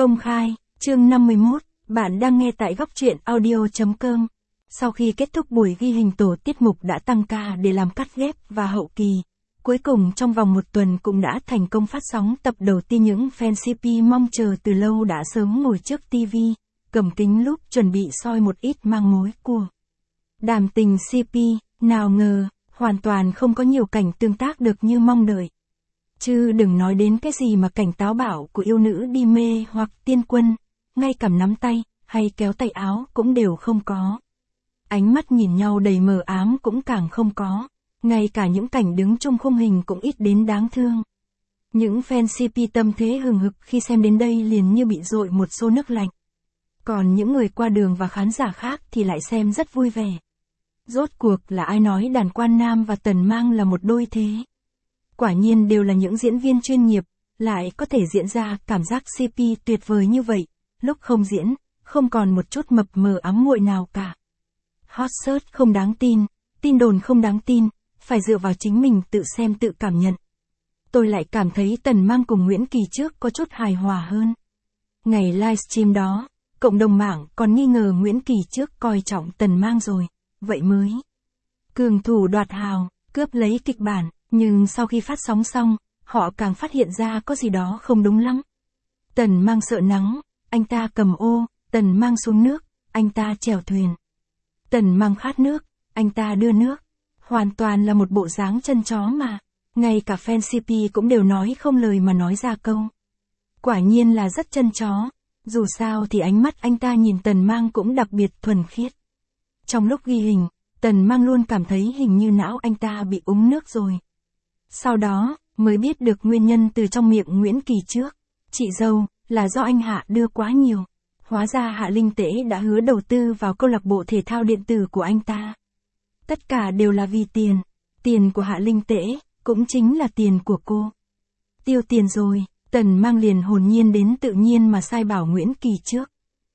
Công khai, chương 51, bạn đang nghe tại góc truyện audio.com. Sau khi kết thúc buổi ghi hình, tổ tiết mục đã tăng ca để làm cắt ghép và hậu kỳ. Cuối cùng trong vòng một tuần cũng đã thành công phát sóng tập đầu tiên. Những fan CP mong chờ từ lâu đã sớm ngồi trước TV, cầm kính lúp chuẩn bị soi một ít mang mối của đàm tình CP. Nào ngờ, hoàn toàn không có nhiều cảnh tương tác được như mong đợi. Chứ đừng nói đến cái gì mà cảnh táo bạo của yêu nữ đi mê hoặc tiên quân, ngay cả nắm tay, hay kéo tay áo cũng đều không có. Ánh mắt nhìn nhau đầy mờ ám cũng càng không có, ngay cả những cảnh đứng chung khung hình cũng ít đến đáng thương. Những fan CP tâm thế hừng hực khi xem đến đây liền như bị dội một xô nước lạnh. Còn những người qua đường và khán giả khác thì lại xem rất vui vẻ. Rốt cuộc là ai nói Đàn Quan Nam và Tần Mang là một đôi thế? Quả nhiên đều là những diễn viên chuyên nghiệp, lại có thể diễn ra cảm giác CP tuyệt vời như vậy, lúc không diễn, không còn một chút mập mờ ám muội nào cả. Hot search không đáng tin, tin đồn không đáng tin, phải dựa vào chính mình tự xem tự cảm nhận. Tôi lại cảm thấy Tần Mang cùng Nguyễn Kỳ trước có chút hài hòa hơn. Ngày livestream đó, cộng đồng mạng còn nghi ngờ Nguyễn Kỳ trước coi trọng Tần Mang rồi, vậy mới cường thủ đoạt hào, cướp lấy kịch bản. Nhưng sau khi phát sóng xong, họ càng phát hiện ra có gì đó không đúng lắm. Tần Mang sợ nắng, anh ta cầm ô, Tần Mang xuống nước, anh ta chèo thuyền. Tần Mang khát nước, anh ta đưa nước. Hoàn toàn là một bộ dáng chân chó mà. Ngay cả fan CP cũng đều nói không lời mà nói ra câu. Quả nhiên là rất chân chó. Dù sao thì ánh mắt anh ta nhìn Tần Mang cũng đặc biệt thuần khiết. Trong lúc ghi hình, Tần Mang luôn cảm thấy hình như não anh ta bị úng nước rồi. Sau đó, mới biết được nguyên nhân từ trong miệng Nguyễn Kỳ trước. Chị dâu, là do anh Hạ đưa quá nhiều. Hóa ra Hạ Linh Tễ đã hứa đầu tư vào câu lạc bộ thể thao điện tử của anh ta. Tất cả đều là vì tiền. Tiền của Hạ Linh Tễ, cũng chính là tiền của cô. Tiêu tiền rồi, Tần Mang liền hồn nhiên đến tự nhiên mà sai bảo Nguyễn Kỳ trước.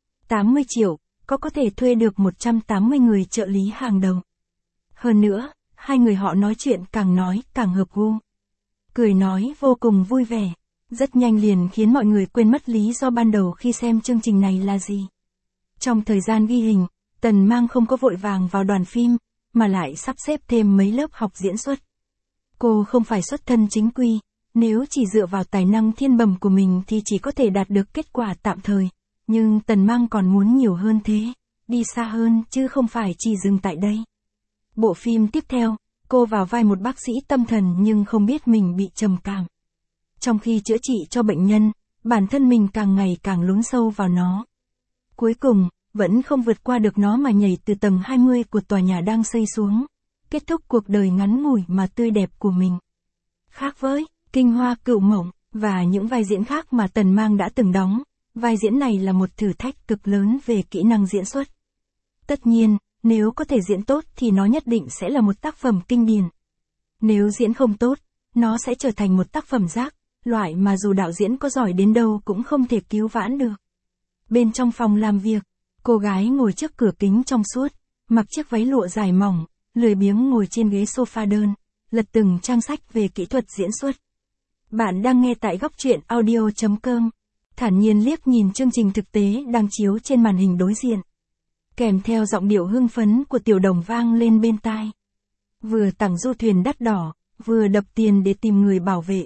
80 triệu, có thể thuê được 180 người trợ lý hàng đầu. Hơn nữa, hai người họ nói chuyện càng nói càng hợp gu. Cười nói vô cùng vui vẻ. Rất nhanh liền khiến mọi người quên mất lý do ban đầu khi xem chương trình này là gì. Trong thời gian ghi hình, Tần Mang không có vội vàng vào đoàn phim, mà lại sắp xếp thêm mấy lớp học diễn xuất. Cô không phải xuất thân chính quy, nếu chỉ dựa vào tài năng thiên bẩm của mình thì chỉ có thể đạt được kết quả tạm thời. Nhưng Tần Mang còn muốn nhiều hơn thế, đi xa hơn chứ không phải chỉ dừng tại đây. Bộ phim tiếp theo, cô vào vai một bác sĩ tâm thần nhưng không biết mình bị trầm cảm. Trong khi chữa trị cho bệnh nhân, bản thân mình càng ngày càng lún sâu vào nó. Cuối cùng, vẫn không vượt qua được nó mà nhảy từ tầng 20 của tòa nhà đang xây xuống. Kết thúc cuộc đời ngắn ngủi mà tươi đẹp của mình. Khác với Kinh Hoa Cựu Mộng và những vai diễn khác mà Tần Mang đã từng đóng, vai diễn này là một thử thách cực lớn về kỹ năng diễn xuất. Tất nhiên, nếu có thể diễn tốt thì nó nhất định sẽ là một tác phẩm kinh điển. Nếu diễn không tốt, nó sẽ trở thành một tác phẩm rác, loại mà dù đạo diễn có giỏi đến đâu cũng không thể cứu vãn được. Bên trong phòng làm việc, cô gái ngồi trước cửa kính trong suốt, mặc chiếc váy lụa dài mỏng, lười biếng ngồi trên ghế sofa đơn, lật từng trang sách về kỹ thuật diễn xuất. Bạn đang nghe tại góc truyện audio.com. Thản nhiên liếc nhìn chương trình thực tế đang chiếu trên màn hình đối diện. Kèm theo giọng điệu hưng phấn của Tiểu Đồng vang lên bên tai. Vừa tặng du thuyền đắt đỏ, vừa đập tiền để tìm người bảo vệ.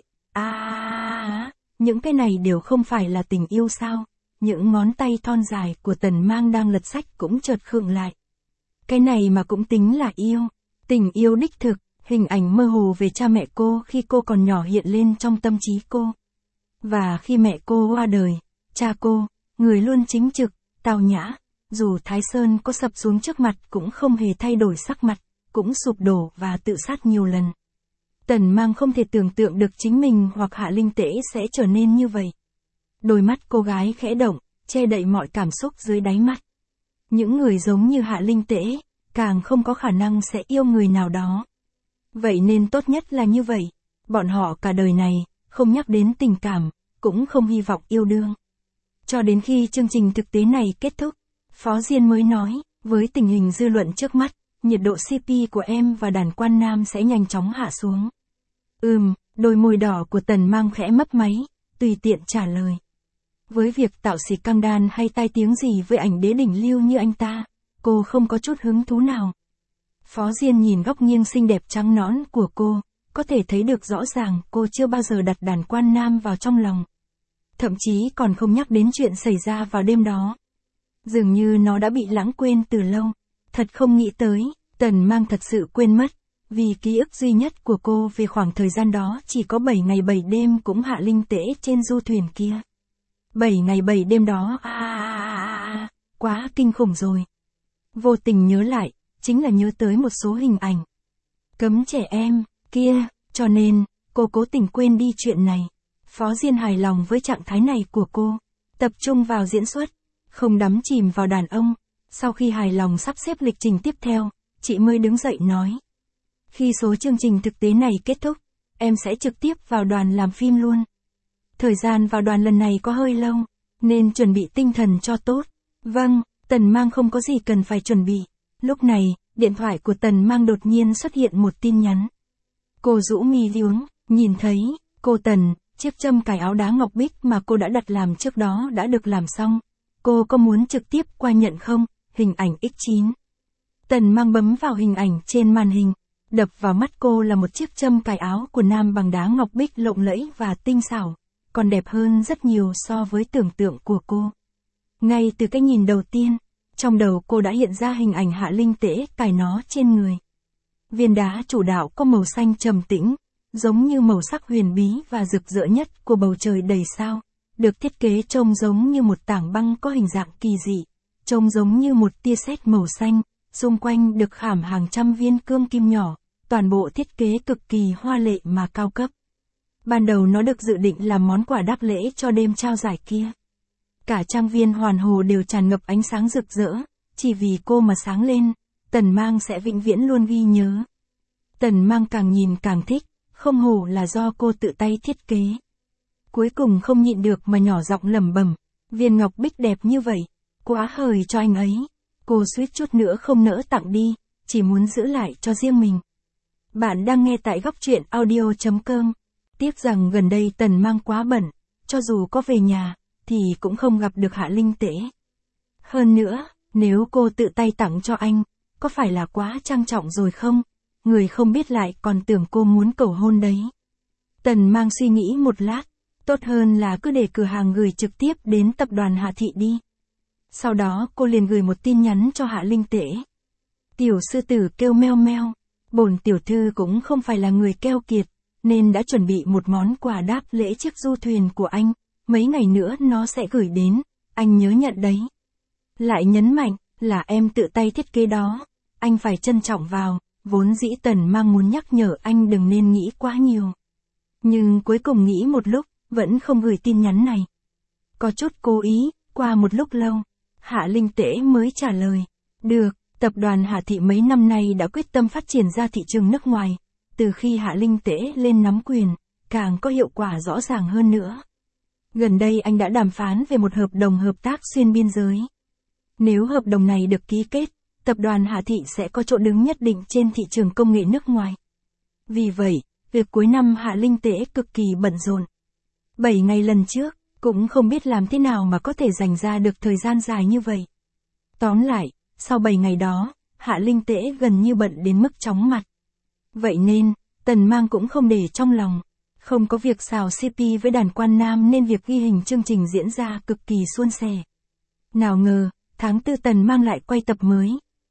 Những cái này đều không phải là tình yêu sao? Những ngón tay thon dài của Tần Mang đang lật sách cũng chợt khựng lại. Cái này mà cũng tính là yêu. Tình yêu đích thực, hình ảnh mơ hồ về cha mẹ cô khi cô còn nhỏ hiện lên trong tâm trí cô. Và khi mẹ cô qua đời, cha cô, người luôn chính trực, tao nhã, dù Thái Sơn có sập xuống trước mặt cũng không hề thay đổi sắc mặt, cũng sụp đổ và tự sát nhiều lần. Tần Mang không thể tưởng tượng được chính mình hoặc Hạ Linh Tễ sẽ trở nên như vậy. Đôi mắt cô gái khẽ động, che đậy mọi cảm xúc dưới đáy mắt. Những người giống như Hạ Linh Tễ, càng không có khả năng sẽ yêu người nào đó. Vậy nên tốt nhất là như vậy. Bọn họ cả đời này, không nhắc đến tình cảm, cũng không hy vọng yêu đương. Cho đến khi chương trình thực tế này kết thúc, Phó Diên mới nói, với tình hình dư luận trước mắt, nhiệt độ CP của em và Đàn Quan Nam sẽ nhanh chóng hạ xuống. Đôi môi đỏ của Tần Mang khẽ mấp máy, tùy tiện trả lời. Với việc tạo xì căng đan hay tai tiếng gì với ảnh đế đỉnh lưu như anh ta, cô không có chút hứng thú nào. Phó Diên nhìn góc nghiêng xinh đẹp trắng nõn của cô, có thể thấy được rõ ràng cô chưa bao giờ đặt đàn quan nam vào trong lòng. Thậm chí còn không nhắc đến chuyện xảy ra vào đêm đó. Dường như nó đã bị lãng quên từ lâu. Thật không nghĩ tới, Tần Mang thật sự quên mất, vì ký ức duy nhất của cô về khoảng thời gian đó chỉ có 7 ngày 7 đêm cũng Hạ Linh Tễ trên du thuyền kia. 7 ngày 7 đêm đó, quá kinh khủng rồi. Vô tình nhớ lại, chính là nhớ tới một số hình ảnh. Cấm trẻ em, kia, cho nên, cô cố tình quên đi chuyện này. Phó Diên hài lòng với trạng thái này của cô, tập trung vào diễn xuất, không đắm chìm vào đàn ông. Sau khi hài lòng sắp xếp lịch trình tiếp theo, chị mới đứng dậy nói. Khi số chương trình thực tế này kết thúc, em sẽ trực tiếp vào đoàn làm phim luôn. Thời gian vào đoàn lần này có hơi lâu, nên chuẩn bị tinh thần cho tốt. Vâng, Tần Mang không có gì cần phải chuẩn bị. Lúc này, điện thoại của Tần Mang đột nhiên xuất hiện một tin nhắn. Cô rũ mi liếng, nhìn thấy, cô Tần, chiếc châm cài áo đá ngọc bích mà cô đã đặt làm trước đó đã được làm xong. Cô có muốn trực tiếp qua nhận không? Hình ảnh X9. Tần Mang bấm vào hình ảnh trên màn hình. Đập vào mắt cô là một chiếc châm cài áo của nam bằng đá ngọc bích lộng lẫy và tinh xảo, còn đẹp hơn rất nhiều so với tưởng tượng của cô. Ngay từ cái nhìn đầu tiên, trong đầu cô đã hiện ra hình ảnh Hạ Linh Tễ cài nó trên người. Viên đá chủ đạo có màu xanh trầm tĩnh, giống như màu sắc huyền bí và rực rỡ nhất của bầu trời đầy sao, được thiết kế trông giống như một tảng băng có hình dạng kỳ dị, trông giống như một tia sét màu xanh, xung quanh được khảm hàng trăm viên cương kim nhỏ, toàn bộ thiết kế cực kỳ hoa lệ mà cao cấp. Ban đầu nó được dự định làm món quà đáp lễ cho đêm trao giải kia. Cả trang viên hoàn hồ đều tràn ngập ánh sáng rực rỡ, chỉ vì cô mà sáng lên, Tần Mang sẽ vĩnh viễn luôn ghi nhớ. Tần Mang càng nhìn càng thích, không hổ là do cô tự tay thiết kế. Cuối cùng không nhịn được mà nhỏ giọng lẩm bẩm, viên ngọc bích đẹp như vậy, quá hời cho anh ấy. Cô suýt chút nữa không nỡ tặng đi, chỉ muốn giữ lại cho riêng mình. Bạn đang nghe tại góc truyện audio.com. Tiếc rằng gần đây Tần Mang quá bận, cho dù có về nhà, thì cũng không gặp được Hạ Linh Tễ. Hơn nữa, nếu cô tự tay tặng cho anh, có phải là quá trang trọng rồi không? Người không biết lại còn tưởng cô muốn cầu hôn đấy. Tần Mang suy nghĩ một lát, tốt hơn là cứ để cửa hàng gửi trực tiếp đến tập đoàn Hạ Thị đi. Sau đó cô liền gửi một tin nhắn cho Hạ Linh Tễ. Tiểu sư tử kêu meo meo, bổn tiểu thư cũng không phải là người keo kiệt, nên đã chuẩn bị một món quà đáp lễ chiếc du thuyền của anh, mấy ngày nữa nó sẽ gửi đến, anh nhớ nhận đấy. Lại nhấn mạnh, là em tự tay thiết kế đó, anh phải trân trọng vào, vốn dĩ Tần Mang muốn nhắc nhở anh đừng nên nghĩ quá nhiều. Nhưng cuối cùng nghĩ một lúc, vẫn không gửi tin nhắn này. Có chút cố ý, qua một lúc lâu, Hạ Linh Tễ mới trả lời, được, tập đoàn Hạ Thị mấy năm nay đã quyết tâm phát triển ra thị trường nước ngoài, từ khi Hạ Linh Tễ lên nắm quyền, càng có hiệu quả rõ ràng hơn nữa. Gần đây anh đã đàm phán về một hợp đồng hợp tác xuyên biên giới. Nếu hợp đồng này được ký kết, tập đoàn Hạ Thị sẽ có chỗ đứng nhất định trên thị trường công nghệ nước ngoài. Vì vậy, việc cuối năm Hạ Linh Tễ cực kỳ bận rộn. 7 ngày lần trước, cũng không biết làm thế nào mà có thể dành ra được thời gian dài như vậy. Tóm lại, sau 7 ngày đó, Hạ Linh Tễ gần như bận đến mức chóng mặt. Vậy nên, Tần Mang cũng không để trong lòng. Không có việc xào CP với đàn quan nam nên việc ghi hình chương trình diễn ra cực kỳ suôn sẻ. Nào ngờ, tháng 4 Tần Mang lại quay tập mới.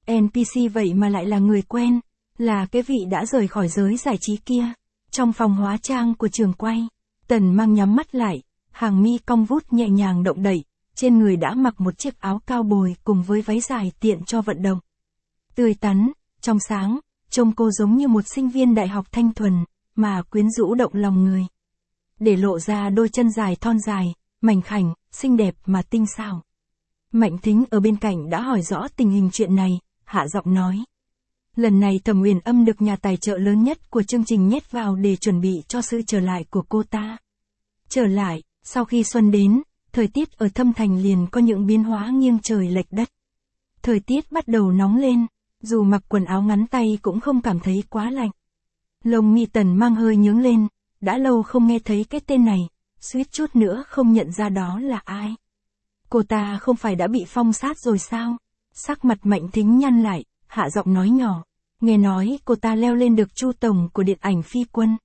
NPC vậy mà lại là người quen, là cái vị đã rời khỏi giới giải trí kia. Trong phòng hóa trang của trường quay, Tần Mang nhắm mắt lại, hàng mi cong vút nhẹ nhàng động đậy, trên người đã mặc một chiếc áo cao bồi cùng với váy dài tiện cho vận động. Tươi tắn, trong sáng, trông cô giống như một sinh viên đại học thanh thuần, mà quyến rũ động lòng người. Để lộ ra đôi chân dài thon dài, mảnh khảnh, xinh đẹp mà tinh xảo. Mạnh Thính ở bên cạnh đã hỏi rõ tình hình chuyện này, hạ giọng nói. Lần này Thẩm Uyển Âm được nhà tài trợ lớn nhất của chương trình nhét vào để chuẩn bị cho sự trở lại của cô ta. Trở lại, sau khi xuân đến, thời tiết ở Thâm Thành liền có những biến hóa nghiêng trời lệch đất. Thời tiết bắt đầu nóng lên, dù mặc quần áo ngắn tay cũng không cảm thấy quá lạnh. Lông mi Tần Mang hơi nhướng lên, đã lâu không nghe thấy cái tên này, suýt chút nữa không nhận ra đó là ai. Cô ta không phải đã bị phong sát rồi sao? Sắc mặt Mạnh Thính nhăn lại, hạ giọng nói nhỏ. Nghe nói cô ta leo lên được Chu tổng của điện ảnh Phi Quân.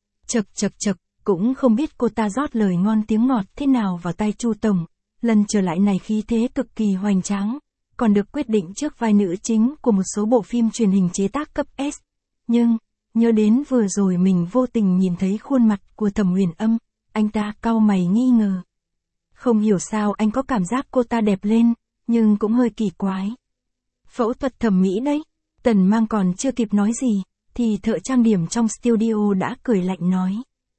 Chậc, cũng không biết cô ta rót lời ngon tiếng ngọt thế nào vào tay Chu tổng. Lần trở lại này khí thế cực kỳ hoành tráng, còn được quyết định trước vai nữ chính của một số bộ phim truyền hình chế tác cấp S. Nhưng, nhớ đến vừa rồi mình vô tình nhìn thấy khuôn mặt của Thẩm Huyền Âm, anh ta cau mày nghi ngờ. Không hiểu sao anh có cảm giác cô ta đẹp lên, nhưng cũng hơi kỳ quái. Phẫu thuật thẩm mỹ đấy. Tần Mang còn chưa kịp nói gì, thì thợ trang điểm trong studio đã cười lạnh nói.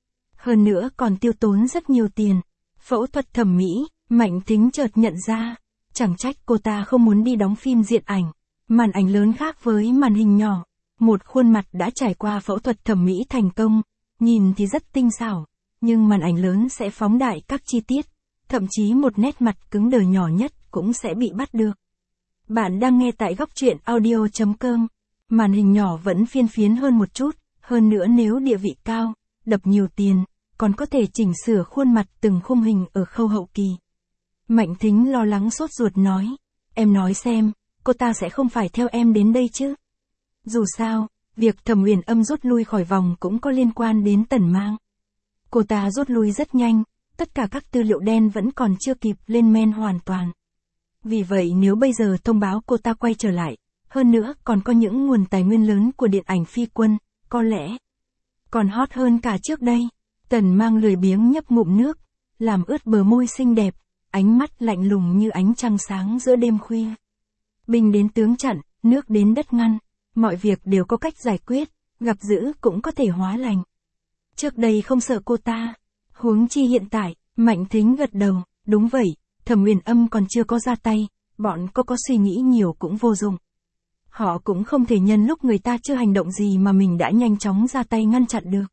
Hơn nữa còn tiêu tốn rất nhiều tiền. Phẫu thuật thẩm mỹ, Mạnh Thính chợt nhận ra. Chẳng trách cô ta không muốn đi đóng phim diện ảnh. Màn ảnh lớn khác với màn hình nhỏ. Một khuôn mặt đã trải qua phẫu thuật thẩm mỹ thành công, nhìn thì rất tinh xảo, nhưng màn ảnh lớn sẽ phóng đại các chi tiết, thậm chí một nét mặt cứng đờ nhỏ nhất cũng sẽ bị bắt được. Bạn đang nghe tại góc truyện audio.com. Màn hình nhỏ vẫn phiên phiến hơn một chút, hơn nữa nếu địa vị cao, đập nhiều tiền, còn có thể chỉnh sửa khuôn mặt từng khung hình ở khâu hậu kỳ. Mạnh Thính lo lắng sốt ruột nói, em nói xem, cô ta sẽ không phải theo em đến đây chứ? Dù sao, việc Thẩm Huyền Âm rút lui khỏi vòng cũng có liên quan đến Tần Mang. Cô ta rút lui rất nhanh, tất cả các tư liệu đen vẫn còn chưa kịp lên men hoàn toàn. Vì vậy nếu bây giờ thông báo cô ta quay trở lại, hơn nữa còn có những nguồn tài nguyên lớn của điện ảnh Phi Quân, có lẽ còn hot hơn cả trước đây. Tần Mang lười biếng nhấp ngụm nước, làm ướt bờ môi xinh đẹp, ánh mắt lạnh lùng như ánh trăng sáng giữa đêm khuya. Binh đến tướng chặn, nước đến đất ngăn, mọi việc đều có cách giải quyết, gặp dữ cũng có thể hóa lành. Trước đây không sợ cô ta, huống chi hiện tại. Mạnh Thính gật đầu, đúng vậy, Thẩm Huyền Âm còn chưa có ra tay, bọn cô có suy nghĩ nhiều cũng vô dụng. Họ cũng không thể nhân lúc người ta chưa hành động gì mà mình đã nhanh chóng ra tay ngăn chặn được.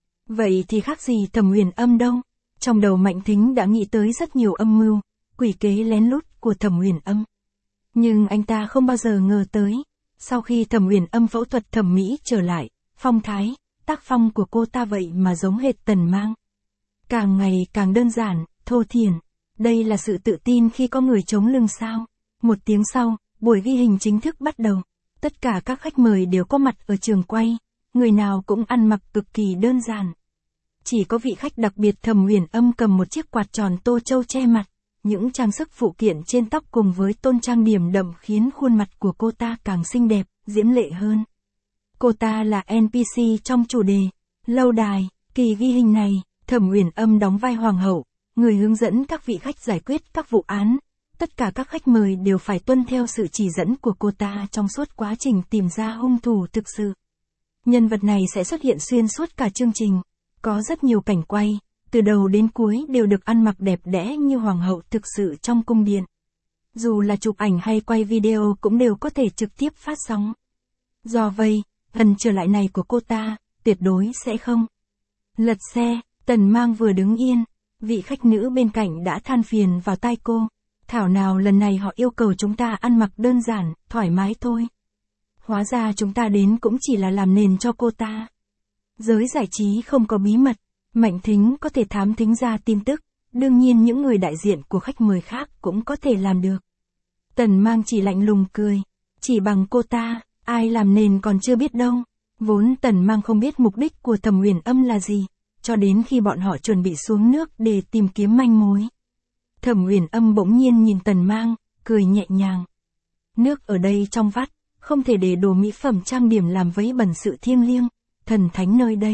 Vậy thì khác gì Thẩm Huyền Âm đâu? Trong đầu Mạnh Thính đã nghĩ tới rất nhiều âm mưu, quỷ kế lén lút của Thẩm Huyền Âm. Nhưng anh ta không bao giờ ngờ tới, sau khi Thẩm Huyền Âm phẫu thuật thẩm mỹ trở lại, phong thái, tác phong của cô ta vậy mà giống hệt Tần Mang. Càng ngày càng đơn giản, thô thiển. Đây là sự tự tin khi có người chống lưng sao? Một tiếng sau, buổi ghi hình chính thức bắt đầu. Tất cả các khách mời đều có mặt ở trường quay, người nào cũng ăn mặc cực kỳ đơn giản. Chỉ có vị khách đặc biệt Thẩm Huyền Âm cầm một chiếc quạt tròn tô châu che mặt, những trang sức phụ kiện trên tóc cùng với tôn trang điểm đậm khiến khuôn mặt của cô ta càng xinh đẹp, diễm lệ hơn. Cô ta là NPC trong chủ đề Lâu Đài. Kỳ ghi hình này, Thẩm Huyền Âm đóng vai hoàng hậu, người hướng dẫn các vị khách giải quyết các vụ án. Tất cả các khách mời đều phải tuân theo sự chỉ dẫn của cô ta trong suốt quá trình tìm ra hung thủ thực sự. Nhân vật này sẽ xuất hiện xuyên suốt cả chương trình. Có rất nhiều cảnh quay, từ đầu đến cuối đều được ăn mặc đẹp đẽ như hoàng hậu thực sự trong cung điện. Dù là chụp ảnh hay quay video cũng đều có thể trực tiếp phát sóng. Do vậy, lần trở lại này của cô ta, tuyệt đối sẽ không lật xe. Tần Mang vừa đứng yên, vị khách nữ bên cạnh đã than phiền vào tai cô. Thảo nào lần này họ yêu cầu chúng ta ăn mặc đơn giản, thoải mái thôi. Hóa ra chúng ta đến cũng chỉ là làm nền cho cô ta. Giới giải trí không có bí mật, Mạnh Thính có thể thám thính ra tin tức, đương nhiên những người đại diện của khách mời khác cũng có thể làm được. Tần Mang chỉ lạnh lùng cười, chỉ bằng cô ta, ai làm nền còn chưa biết đâu. Vốn Tần Mang không biết mục đích của Thẩm Huyền Âm là gì, cho đến khi bọn họ chuẩn bị xuống nước để tìm kiếm manh mối. Thẩm Huyền Âm bỗng nhiên nhìn Tần Mang, cười nhẹ nhàng. Nước ở đây trong vắt, không thể để đồ mỹ phẩm trang điểm làm vấy bẩn sự thiêng liêng, thần thánh nơi đây.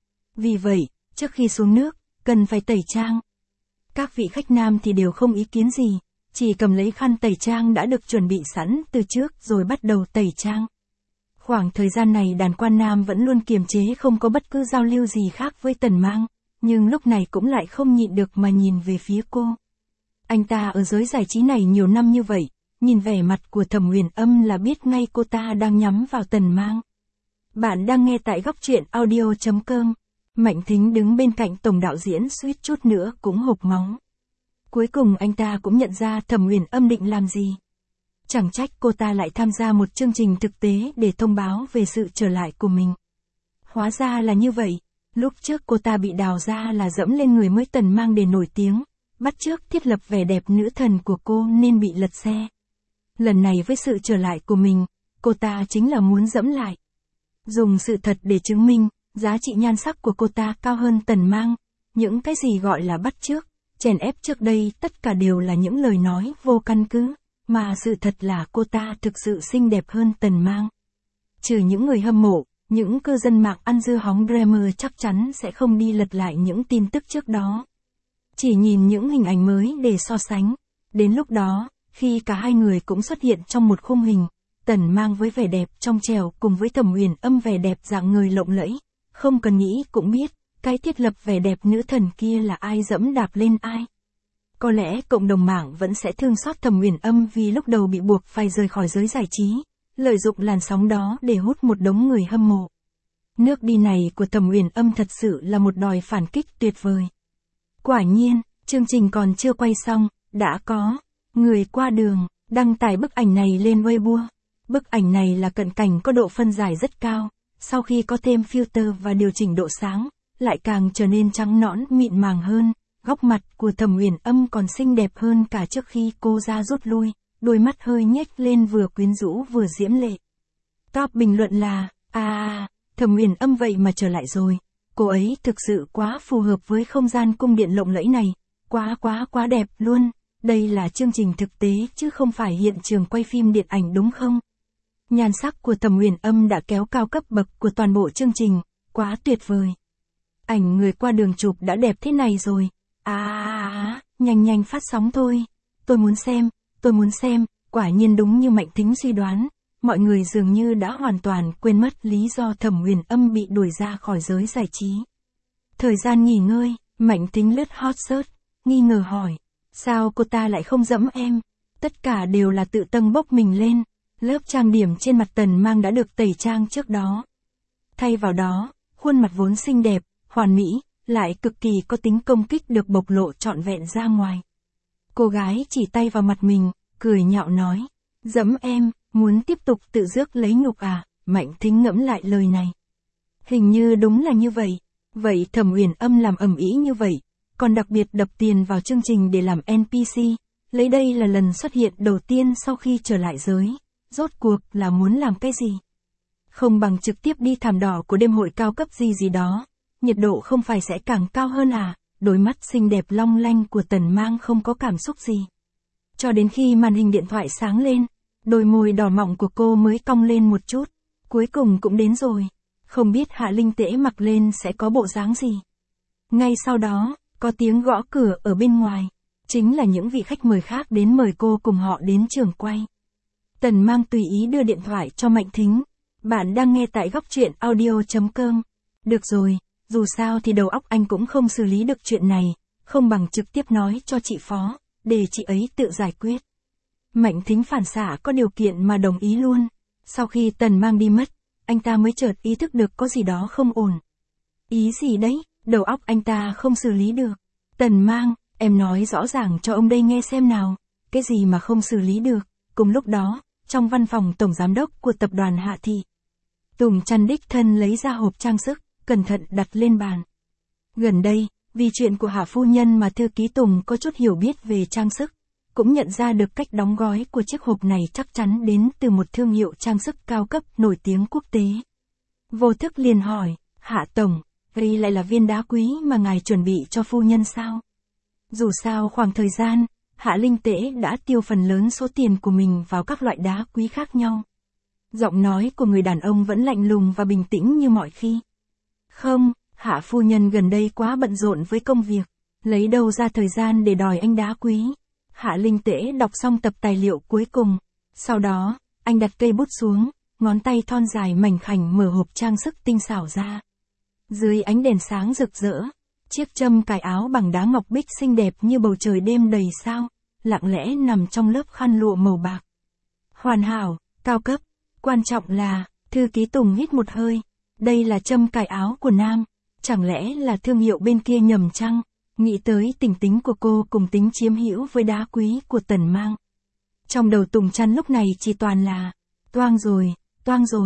Vì vậy, trước khi xuống nước, cần phải tẩy trang. Các vị khách nam thì đều không ý kiến gì, chỉ cầm lấy khăn tẩy trang đã được chuẩn bị sẵn từ trước rồi bắt đầu tẩy trang. Khoảng thời gian này đàn quan nam vẫn luôn kiềm chế không có bất cứ giao lưu gì khác với Tần Mang, nhưng lúc này cũng lại không nhịn được mà nhìn về phía cô. Anh ta ở giới giải trí này nhiều năm như vậy, nhìn vẻ mặt của Thẩm Huyền Âm là biết ngay cô ta đang nhắm vào Tần Mang. Bạn đang nghe tại góc truyện audio.com. Mạnh Thính đứng bên cạnh tổng đạo diễn suýt chút nữa cũng hộc máu. Cuối cùng anh ta cũng nhận ra Thẩm Huyền Âm định làm gì. Chẳng trách cô ta lại tham gia một chương trình thực tế để thông báo về sự trở lại của mình. Hóa ra là như vậy, Lúc trước cô ta bị đào ra là dẫm lên người mới Tần Mang để nổi tiếng, bắt chước thiết lập vẻ đẹp nữ thần của cô nên bị lật xe. Lần này với sự trở lại của mình, cô ta chính là muốn dẫm lại. Dùng sự thật để chứng minh, giá trị nhan sắc của cô ta cao hơn Tần Mang. Những cái gì gọi là bắt chước, chèn ép trước đây tất cả đều là những lời nói vô căn cứ, mà sự thật là cô ta thực sự xinh đẹp hơn Tần Mang. Trừ những người hâm mộ, những cư dân mạng ăn dưa hóng Dreamer chắc chắn sẽ không đi lật lại những tin tức trước đó. Chỉ nhìn những hình ảnh mới để so sánh. Đến lúc đó, khi cả hai người cũng xuất hiện trong một khung hình, Tần Mang với vẻ đẹp trong trẻo cùng với Thẩm Uyển Âm vẻ đẹp dạng người lộng lẫy, không cần nghĩ cũng biết, cái thiết lập vẻ đẹp nữ thần kia là ai dẫm đạp lên ai. Có lẽ cộng đồng mạng vẫn sẽ thương xót Thẩm Uyển Âm vì lúc đầu bị buộc phải rời khỏi giới giải trí, lợi dụng làn sóng đó để hút một đống người hâm mộ. Nước đi này của Thẩm Uyển Âm thật sự là một đòn phản kích tuyệt vời. Quả nhiên, chương trình còn chưa quay xong, đã có người qua đường đăng tải bức ảnh này lên Weibo. Bức ảnh này là cận cảnh có độ phân giải rất cao, sau khi có thêm filter và điều chỉnh độ sáng, lại càng trở nên trắng nõn mịn màng hơn. Góc mặt của Thẩm Uyển Âm còn xinh đẹp hơn cả trước khi cô ra rút lui, đôi mắt hơi nhếch lên vừa quyến rũ vừa diễm lệ. Top bình luận là, Thẩm Uyển Âm vậy mà trở lại rồi. Cô ấy thực sự quá phù hợp với không gian cung điện lộng lẫy này, quá đẹp luôn. Đây là chương trình thực tế chứ không phải hiện trường quay phim điện ảnh đúng không? Nhan sắc của Thẩm Uyển Âm đã kéo cao cấp bậc của toàn bộ chương trình, quá tuyệt vời. Ảnh người qua đường chụp đã đẹp thế này rồi. Nhanh phát sóng thôi. Tôi muốn xem, quả nhiên đúng như Mạnh Thính suy đoán. Mọi người dường như đã hoàn toàn quên mất lý do Thẩm Uyển Âm bị đuổi ra khỏi giới giải trí. Thời gian nghỉ ngơi, Mạnh Thính lướt hot search, nghi ngờ hỏi. Sao cô ta lại không dẫm em? Tất cả đều là tự tâng bốc mình lên. Lớp trang điểm trên mặt Tần Mang đã được tẩy trang trước đó. Thay vào đó, khuôn mặt vốn xinh đẹp, hoàn mỹ, lại cực kỳ có tính công kích được bộc lộ trọn vẹn ra ngoài. Cô gái chỉ tay vào mặt mình, cười nhạo nói. Dẫm em, muốn tiếp tục tự rước lấy nhục à? Mạnh Thính ngẫm lại lời này. Hình như đúng là như vậy. Vậy Thẩm Uyển Âm làm ầm ĩ như vậy, còn đặc biệt đập tiền vào chương trình để làm NPC. Lấy đây là lần xuất hiện đầu tiên sau khi trở lại giới. Rốt cuộc là muốn làm cái gì? Không bằng trực tiếp đi thảm đỏ của đêm hội cao cấp gì đó. Nhiệt độ không phải sẽ càng cao hơn à? Đôi mắt xinh đẹp long lanh của Tần Mang không có cảm xúc gì. Cho đến khi màn hình điện thoại sáng lên, đôi môi đỏ mọng của cô mới cong lên một chút. Cuối cùng cũng đến rồi. Không biết Hạ Linh Tễ mặc lên sẽ có bộ dáng gì. Ngay sau đó, có tiếng gõ cửa ở bên ngoài. Chính là những vị khách mời khác đến mời cô cùng họ đến trường quay. Tần Mang tùy ý đưa điện thoại cho Mạnh Thính. Bạn đang nghe tại góc truyện audio.com. Được rồi, dù sao thì đầu óc anh cũng không xử lý được chuyện này, không bằng trực tiếp nói cho chị Phó, để chị ấy tự giải quyết. Mạnh Thính phản xạ có điều kiện mà đồng ý luôn. Sau khi Tần Mang đi mất, anh ta mới chợt ý thức được có gì đó không ổn. Ý gì đấy, đầu óc anh ta không xử lý được. Tần Mang, em nói rõ ràng cho ông đây nghe xem nào, cái gì mà không xử lý được. Cùng lúc đó, trong văn phòng tổng giám đốc của tập đoàn Hạ Thị, Tùng Trăn đích thân lấy ra hộp trang sức, cẩn thận đặt lên bàn. Gần đây, vì chuyện của Hạ phu nhân mà thư ký Tùng có chút hiểu biết về trang sức, cũng nhận ra được cách đóng gói của chiếc hộp này chắc chắn đến từ một thương hiệu trang sức cao cấp nổi tiếng quốc tế. Vô thức liền hỏi, Hạ tổng, đây lại là viên đá quý mà ngài chuẩn bị cho phu nhân sao? Dù sao khoảng thời gian, Hạ Linh Tễ đã tiêu phần lớn số tiền của mình vào các loại đá quý khác nhau. Giọng nói của người đàn ông vẫn lạnh lùng và bình tĩnh như mọi khi. Không, Hạ phu nhân gần đây quá bận rộn với công việc, lấy đâu ra thời gian để đòi anh đá quý. Hạ Linh Tễ đọc xong tập tài liệu cuối cùng. Sau đó, anh đặt cây bút xuống, ngón tay thon dài mảnh khảnh mở hộp trang sức tinh xảo ra. Dưới ánh đèn sáng rực rỡ, chiếc châm cài áo bằng đá ngọc bích xinh đẹp như bầu trời đêm đầy sao, lặng lẽ nằm trong lớp khăn lụa màu bạc. Hoàn hảo, cao cấp, quan trọng là, thư ký Tùng hít một hơi, đây là châm cài áo của nam, chẳng lẽ là thương hiệu bên kia nhầm chăng? Nghĩ tới tình tính của cô cùng tính chiếm hữu với đá quý của Tần Mang. Trong đầu Tùng Trăn lúc này chỉ toàn là, toang rồi,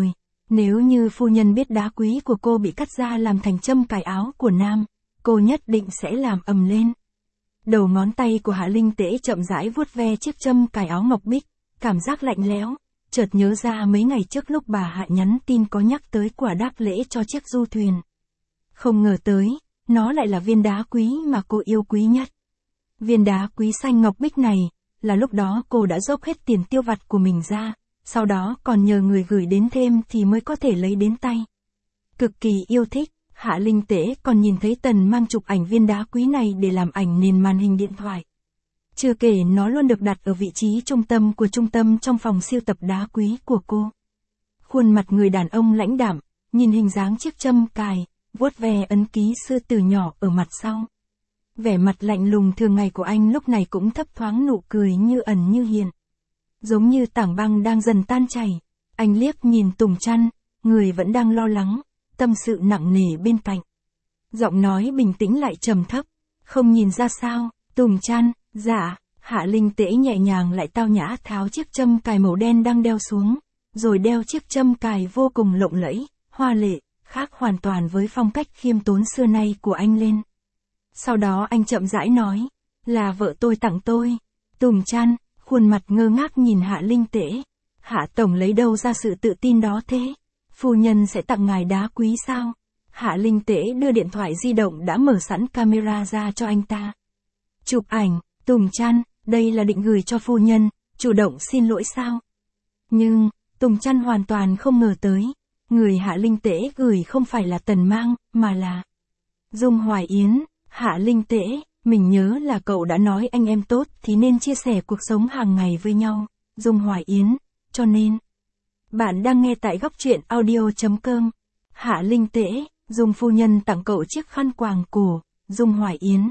Nếu như phu nhân biết đá quý của cô bị cắt ra làm thành châm cài áo của nam, cô nhất định sẽ làm ầm lên. Đầu ngón tay của Hạ Linh Tễ chậm rãi vuốt ve chiếc châm cài áo ngọc bích, cảm giác lạnh lẽo, chợt nhớ ra mấy ngày trước lúc bà Hạ nhắn tin có nhắc tới quả đáp lễ cho chiếc du thuyền. Không ngờ tới, nó lại là viên đá quý mà cô yêu quý nhất. Viên đá quý xanh ngọc bích này, là lúc đó cô đã dốc hết tiền tiêu vặt của mình ra, sau đó còn nhờ người gửi đến thêm thì mới có thể lấy đến tay. Cực kỳ yêu thích, Hạ Linh Tễ còn nhìn thấy Tần mang chụp ảnh viên đá quý này để làm ảnh nền màn hình điện thoại. Chưa kể nó luôn được đặt ở vị trí trung tâm của trung tâm trong phòng siêu tập đá quý của cô. Khuôn mặt người đàn ông lãnh đạm, nhìn hình dáng chiếc châm cài, vuốt ve ấn ký sư tử nhỏ ở mặt sau. Vẻ mặt lạnh lùng thường ngày của anh lúc này cũng thấp thoáng nụ cười như ẩn như hiện. Giống như tảng băng đang dần tan chảy, anh liếc nhìn Tùng Trăn, người vẫn đang lo lắng, tâm sự nặng nề bên cạnh. Giọng nói bình tĩnh lại trầm thấp, không nhìn ra sao, Tùng Trăn, dạ, Hạ Linh Tễ nhẹ nhàng lại tao nhã tháo chiếc châm cài màu đen đang đeo xuống, rồi đeo chiếc châm cài vô cùng lộng lẫy, hoa lệ, khác hoàn toàn với phong cách khiêm tốn xưa nay của anh lên. Sau đó anh chậm rãi nói, là vợ tôi tặng tôi. Tùng Trăn, khuôn mặt ngơ ngác nhìn Hạ Linh Tễ. Hạ Tổng lấy đâu ra sự tự tin đó thế? Phu nhân sẽ tặng ngài đá quý sao? Hạ Linh Tễ đưa điện thoại di động đã mở sẵn camera ra cho anh ta. Chụp ảnh, Tùng Trăn, đây là định gửi cho phu nhân, chủ động xin lỗi sao? Nhưng, Tùng Trăn hoàn toàn không ngờ tới, người Hạ Linh Tễ gửi không phải là Tần Mang, mà là Dung Hoài Yến. Hạ Linh Tễ, mình nhớ là cậu đã nói anh em tốt thì nên chia sẻ cuộc sống hàng ngày với nhau, Dung Hoài Yến, cho nên. Bạn đang nghe tại góc truyện audio.com. Hạ Linh Tễ, Dung phu nhân tặng cậu chiếc khăn quàng cổ, Dung Hoài Yến.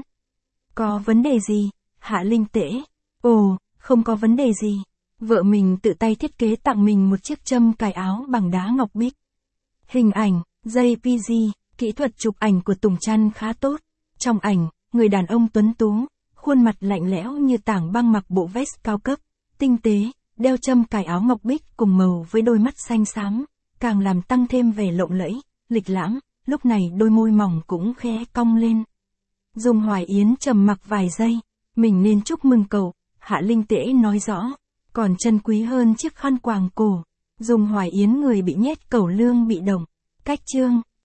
Có vấn đề gì? Hạ Linh Tễ, ồ, không có vấn đề gì. Vợ mình tự tay thiết kế tặng mình một chiếc châm cài áo bằng đá ngọc bích. Hình ảnh, JPG, kỹ thuật chụp ảnh của Tùng Trăn khá tốt. Trong ảnh, người đàn ông tuấn tú, khuôn mặt lạnh lẽo như tảng băng mặc bộ vest cao cấp, tinh tế, đeo châm cài áo ngọc bích cùng màu với đôi mắt xanh xám, càng làm tăng thêm vẻ lộng lẫy, lịch lãm, lúc này đôi môi mỏng cũng khẽ cong lên. Dung Hoài Yến trầm mặc vài giây, mình nên chúc mừng cậu, Hạ Linh Tễ nói rõ, còn chân quý hơn chiếc khăn quàng cổ. Dung Hoài Yến người bị nhét cẩu lương bị động, cách chương.